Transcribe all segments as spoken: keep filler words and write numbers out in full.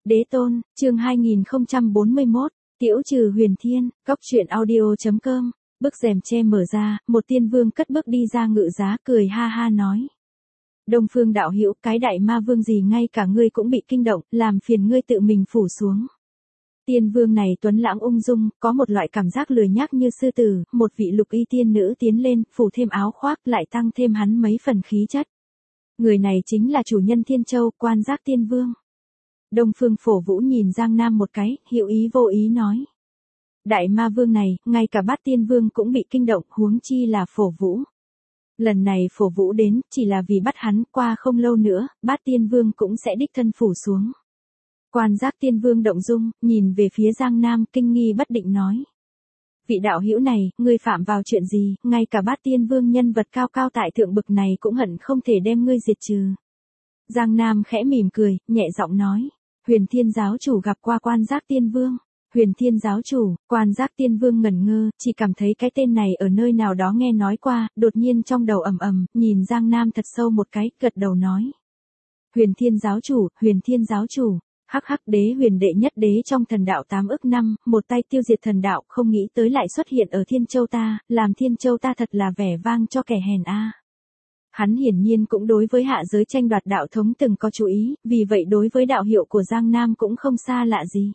Đế tôn, chương hai nghìn không trăm bốn mươi mốt, Tiễu trừ huyền thiên, góc truyện audio.com, bức rèm che mở ra, một tiên vương cất bước đi ra ngự giá cười ha ha nói. Đông Phương đạo hữu, cái đại ma vương gì ngay cả ngươi cũng bị kinh động, làm phiền ngươi tự mình phủ xuống. Tiên vương này tuấn lãng ung dung, có một loại cảm giác lười nhác như sư tử, một vị lục y tiên nữ tiến lên, phủ thêm áo khoác lại tăng thêm hắn mấy phần khí chất. Người này chính là chủ nhân Thiên Châu, Quan Giác Tiên Vương. Đông Phương Phổ Vũ nhìn Giang Nam một cái, hữu ý vô ý nói. Đại ma vương này, ngay cả Bát Tiên Vương cũng bị kinh động, huống chi là Phổ Vũ. Lần này Phổ Vũ đến, chỉ là vì bắt hắn, qua không lâu nữa, Bát Tiên Vương cũng sẽ đích thân phủ xuống. Quan Giác Tiên Vương động dung, nhìn về phía Giang Nam, kinh nghi bất định nói. Vị đạo hữu này, ngươi phạm vào chuyện gì, ngay cả Bát Tiên Vương nhân vật cao cao tại thượng bực này cũng hận không thể đem ngươi diệt trừ. Giang Nam khẽ mỉm cười, nhẹ giọng nói. Huyền Thiên giáo chủ gặp qua Quan Giác Tiên Vương. Huyền Thiên giáo chủ, Quan Giác Tiên Vương ngẩn ngơ, chỉ cảm thấy cái tên này ở nơi nào đó nghe nói qua, đột nhiên trong đầu ầm ầm, nhìn Giang Nam thật sâu một cái, gật đầu nói. Huyền Thiên giáo chủ, Huyền Thiên giáo chủ. Hắc hắc, đế huyền đệ nhất đế trong thần đạo tám ức năm, một tay tiêu diệt thần đạo, không nghĩ tới lại xuất hiện ở Thiên Châu ta, làm Thiên Châu ta thật là vẻ vang cho kẻ hèn a. Hắn hiển nhiên cũng đối với hạ giới tranh đoạt đạo thống từng có chú ý, vì vậy đối với đạo hiệu của Giang Nam cũng không xa lạ gì.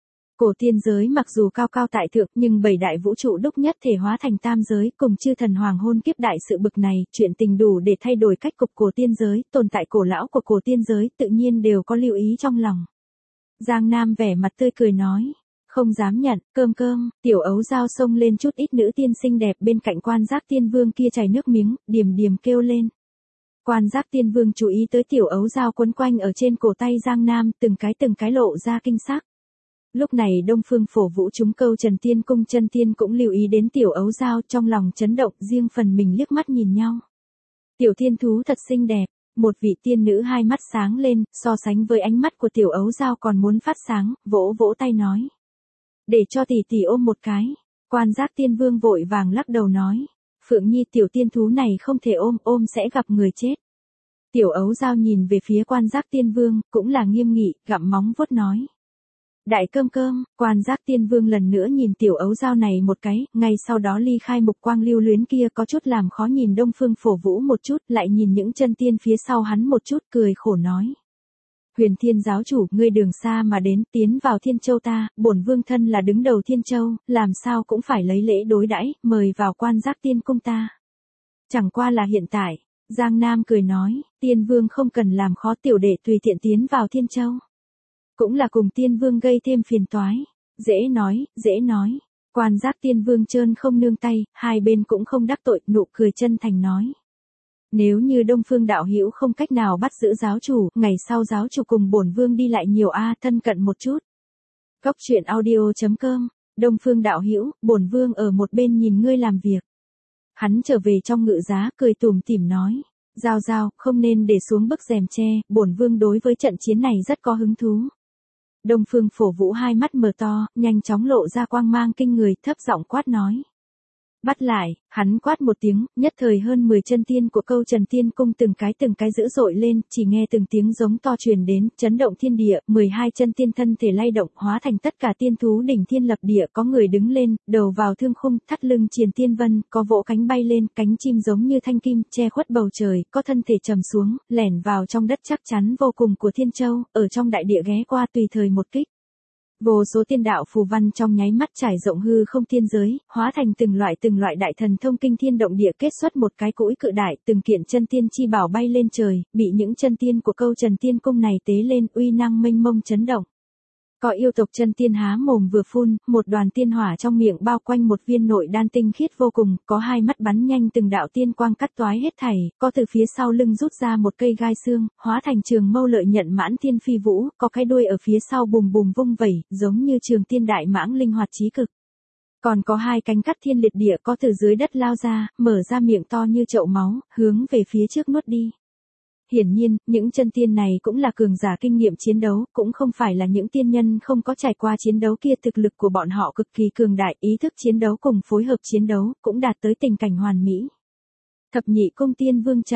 Cổ tiên giới mặc dù cao cao tại thượng, nhưng bảy đại vũ trụ đúc nhất thể hóa thành tam giới, cùng chư thần hoàng hôn kiếp đại sự bực này, chuyện tình đủ để thay đổi cách cục cổ tiên giới, tồn tại cổ lão của cổ tiên giới, tự nhiên đều có lưu ý trong lòng. Giang Nam vẻ mặt tươi cười nói, không dám nhận, cơm cơm, tiểu ấu dao xông lên chút ít nữ tiên xinh đẹp bên cạnh Quan Giác Tiên Vương kia chảy nước miếng, điềm điềm kêu lên. Quan Giác Tiên Vương chú ý tới tiểu ấu dao quấn quanh ở trên cổ tay Giang Nam, từng cái từng cái lộ ra kinh sắc. Lúc này Đông Phương Phổ Vũ chúng câu Trần Tiên Cung chân tiên cũng lưu ý đến tiểu ấu dao, trong lòng chấn động, riêng phần mình liếc mắt nhìn nhau. Tiểu thiên thú thật xinh đẹp. Một vị tiên nữ hai mắt sáng lên, so sánh với ánh mắt của tiểu ấu dao còn muốn phát sáng, vỗ vỗ tay nói. Để cho tỷ tỷ ôm một cái. Quan Giác Tiên Vương vội vàng lắc đầu nói. Phượng Nhi, tiểu tiên thú này không thể ôm, ôm sẽ gặp người chết. Tiểu ấu dao nhìn về phía Quan Giác Tiên Vương, cũng là nghiêm nghị, gặm móng vuốt nói. Đại cơm cơm, Quan Giác Tiên Vương lần nữa nhìn tiểu ấu dao này một cái, ngay sau đó ly khai mục quang lưu luyến kia, có chút làm khó nhìn Đông Phương Phổ Vũ một chút, lại nhìn những chân tiên phía sau hắn một chút, cười khổ nói. Huyền Thiên giáo chủ, ngươi đường xa mà đến, tiến vào Thiên Châu ta, bổn vương thân là đứng đầu Thiên Châu, làm sao cũng phải lấy lễ đối đãi, mời vào Quan Giác Tiên Cung ta. Chẳng qua là hiện tại, Giang Nam cười nói, Tiên Vương không cần làm khó tiểu đệ tùy tiện tiến vào Thiên Châu. Cũng là cùng Tiên Vương gây thêm phiền toái. Dễ nói, dễ nói. Quan Giác Tiên Vương trơn không nương tay, hai bên cũng không đắc tội, nụ cười chân thành nói. Nếu như Đông Phương đạo hữu không cách nào bắt giữ giáo chủ, ngày sau giáo chủ cùng bổn vương đi lại nhiều a, thân cận một chút. Góc truyện audio.com, Đông Phương đạo hữu, bổn vương ở một bên nhìn ngươi làm việc. Hắn trở về trong ngự giá, cười tủm tỉm nói. Giao giao, không nên để xuống bức rèm che, bổn vương đối với trận chiến này rất có hứng thú. Đông Phương Phổ Vũ hai mắt mở to, nhanh chóng lộ ra quang mang kinh người, thấp giọng quát nói. Bắt lại, hắn quát một tiếng, nhất thời hơn mười chân tiên của câu Trần Tiên Cung từng cái từng cái dữ dội lên, chỉ nghe từng tiếng giống to truyền đến, chấn động thiên địa, mười hai chân tiên thân thể lay động, hóa thành tất cả tiên thú đỉnh thiên lập địa, có người đứng lên, đầu vào thương khung, thắt lưng triền tiên vân, có vỗ cánh bay lên, cánh chim giống như thanh kim, che khuất bầu trời, có thân thể trầm xuống, lẻn vào trong đất chắc chắn vô cùng của Thiên Châu, ở trong đại địa ghé qua tùy thời một kích. Vô số tiên đạo phù văn trong nháy mắt trải rộng hư không thiên giới, hóa thành từng loại từng loại đại thần thông kinh thiên động địa, kết xuất một cái cũi cự đại, từng kiện chân tiên chi bảo bay lên trời, bị những chân tiên của câu Trần Tiên Cung này tế lên, uy năng mênh mông chấn động. Có yêu tộc chân tiên há mồm vừa phun, một đoàn tiên hỏa trong miệng bao quanh một viên nội đan tinh khiết vô cùng, có hai mắt bắn nhanh từng đạo tiên quang cắt toái hết thảy, có từ phía sau lưng rút ra một cây gai xương, hóa thành trường mâu lợi nhận mãn thiên phi vũ, có cái đuôi ở phía sau bùm bùm vung vẩy, giống như trường tiên đại mãng linh hoạt trí cực. Còn có hai cánh cắt thiên liệt địa có từ dưới đất lao ra, mở ra miệng to như chậu máu, hướng về phía trước nuốt đi. Hiển nhiên, những chân tiên này cũng là cường giả kinh nghiệm chiến đấu, cũng không phải là những tiên nhân không có trải qua chiến đấu kia, thực lực của bọn họ cực kỳ cường đại, ý thức chiến đấu cùng phối hợp chiến đấu, cũng đạt tới tình cảnh hoàn mỹ. Thập nhị cung tiên vương trận,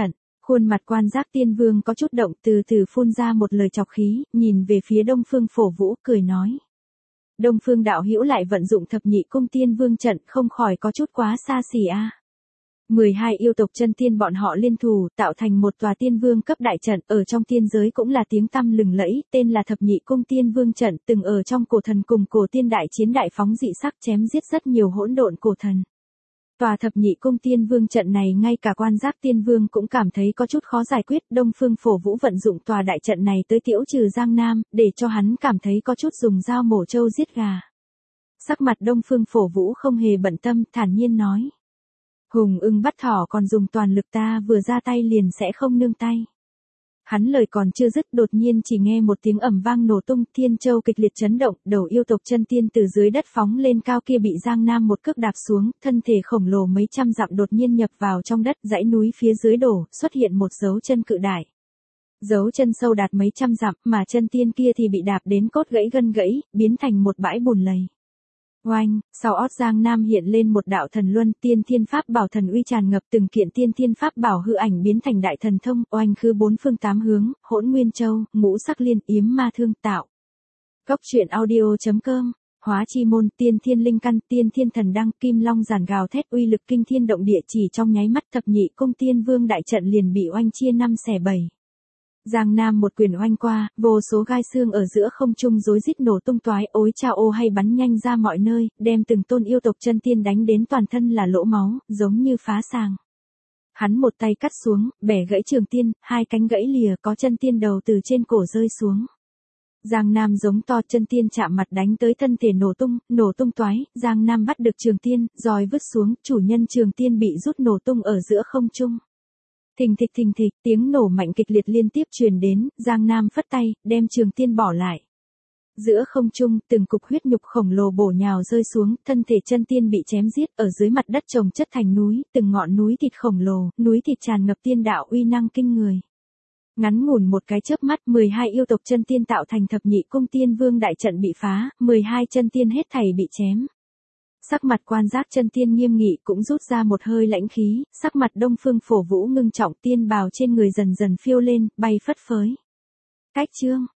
Khuôn mặt Quan Giác Tiên Vương có chút động, từ từ phun ra một lời chọc khí, nhìn về phía Đông Phương Phổ Vũ, cười nói. Đông Phương đạo hữu lại vận dụng thập nhị cung tiên vương trận, không khỏi có chút quá xa xỉ a. À. mười hai yêu tộc chân tiên bọn họ liên thủ, tạo thành một tòa tiên vương cấp đại trận, ở trong tiên giới cũng là tiếng tăm lừng lẫy, tên là thập nhị cung tiên vương trận, từng ở trong cổ thần cùng cổ tiên đại chiến đại phóng dị sắc, chém giết rất nhiều hỗn độn cổ thần. Tòa thập nhị cung tiên vương trận này ngay cả Quan Giác Tiên Vương cũng cảm thấy có chút khó giải quyết. Đông Phương Phổ Vũ vận dụng tòa đại trận này tới tiễu trừ Giang Nam, để cho hắn cảm thấy có chút dùng dao mổ trâu giết gà. Sắc mặt Đông Phương Phổ Vũ không hề bận tâm, thản nhiên nói. Hùng ưng bắt thỏ còn dùng toàn lực, ta vừa ra tay liền sẽ không nương tay. Hắn lời còn chưa dứt, đột nhiên chỉ nghe một tiếng ầm vang nổ tung, thiên châu kịch liệt chấn động, đầu yêu tộc chân tiên từ dưới đất phóng lên cao kia bị Giang Nam một cước đạp xuống, thân thể khổng lồ mấy trăm dặm đột nhiên nhập vào trong đất, dãy núi phía dưới đổ, xuất hiện một dấu chân cự đại. Dấu chân sâu đạt mấy trăm dặm, mà chân tiên kia thì bị đạp đến cốt gãy gân gãy, biến thành một bãi bùn lầy. Oanh, sau ót Giang Nam hiện lên một đạo thần luân, tiên thiên pháp bảo thần uy tràn ngập, từng kiện tiên thiên pháp bảo hư ảnh biến thành đại thần thông, oanh khứ bốn phương tám hướng, hỗn nguyên châu, ngũ sắc liên, yếm ma thương tạo. Cốc truyện audio chấm com, hóa chi môn, tiên thiên linh căn, tiên thiên thần đăng, kim long giản gào thét uy lực kinh thiên động địa, chỉ trong nháy mắt thập nhị cung tiên vương đại trận liền bị oanh chia năm xẻ bảy. Giang Nam một quyền oanh qua, vô số gai xương ở giữa không trung rối rít nổ tung toái, ối cha ô hay bắn nhanh ra mọi nơi, đem từng tôn yêu tộc chân tiên đánh đến toàn thân là lỗ máu, giống như phá sàng. Hắn một tay cắt xuống, bẻ gãy trường tiên, hai cánh gãy lìa, có chân tiên đầu từ trên cổ rơi xuống. Giang Nam giống to, chân tiên chạm mặt đánh tới thân thể nổ tung, nổ tung toái, Giang Nam bắt được trường tiên, rồi vứt xuống, chủ nhân trường tiên bị rút nổ tung ở giữa không trung. Thình thịch thình thịch, tiếng nổ mạnh kịch liệt liên tiếp truyền đến, Giang Nam phất tay, đem trường tiên bỏ lại. Giữa không trung, từng cục huyết nhục khổng lồ bổ nhào rơi xuống, thân thể chân tiên bị chém giết, ở dưới mặt đất chồng chất thành núi, từng ngọn núi thịt khổng lồ, núi thịt tràn ngập tiên đạo uy năng kinh người. Ngắn ngủn một cái chớp mắt, mười hai yêu tộc chân tiên tạo thành thập nhị cung tiên vương đại trận bị phá, mười hai chân tiên hết thảy bị chém. Sắc mặt Quan Giác chân tiên nghiêm nghị, cũng rút ra một hơi lãnh khí, sắc mặt Đông Phương Phổ Vũ ngưng trọng, tiên bào trên người dần dần phiêu lên, bay phất phới. Cách chương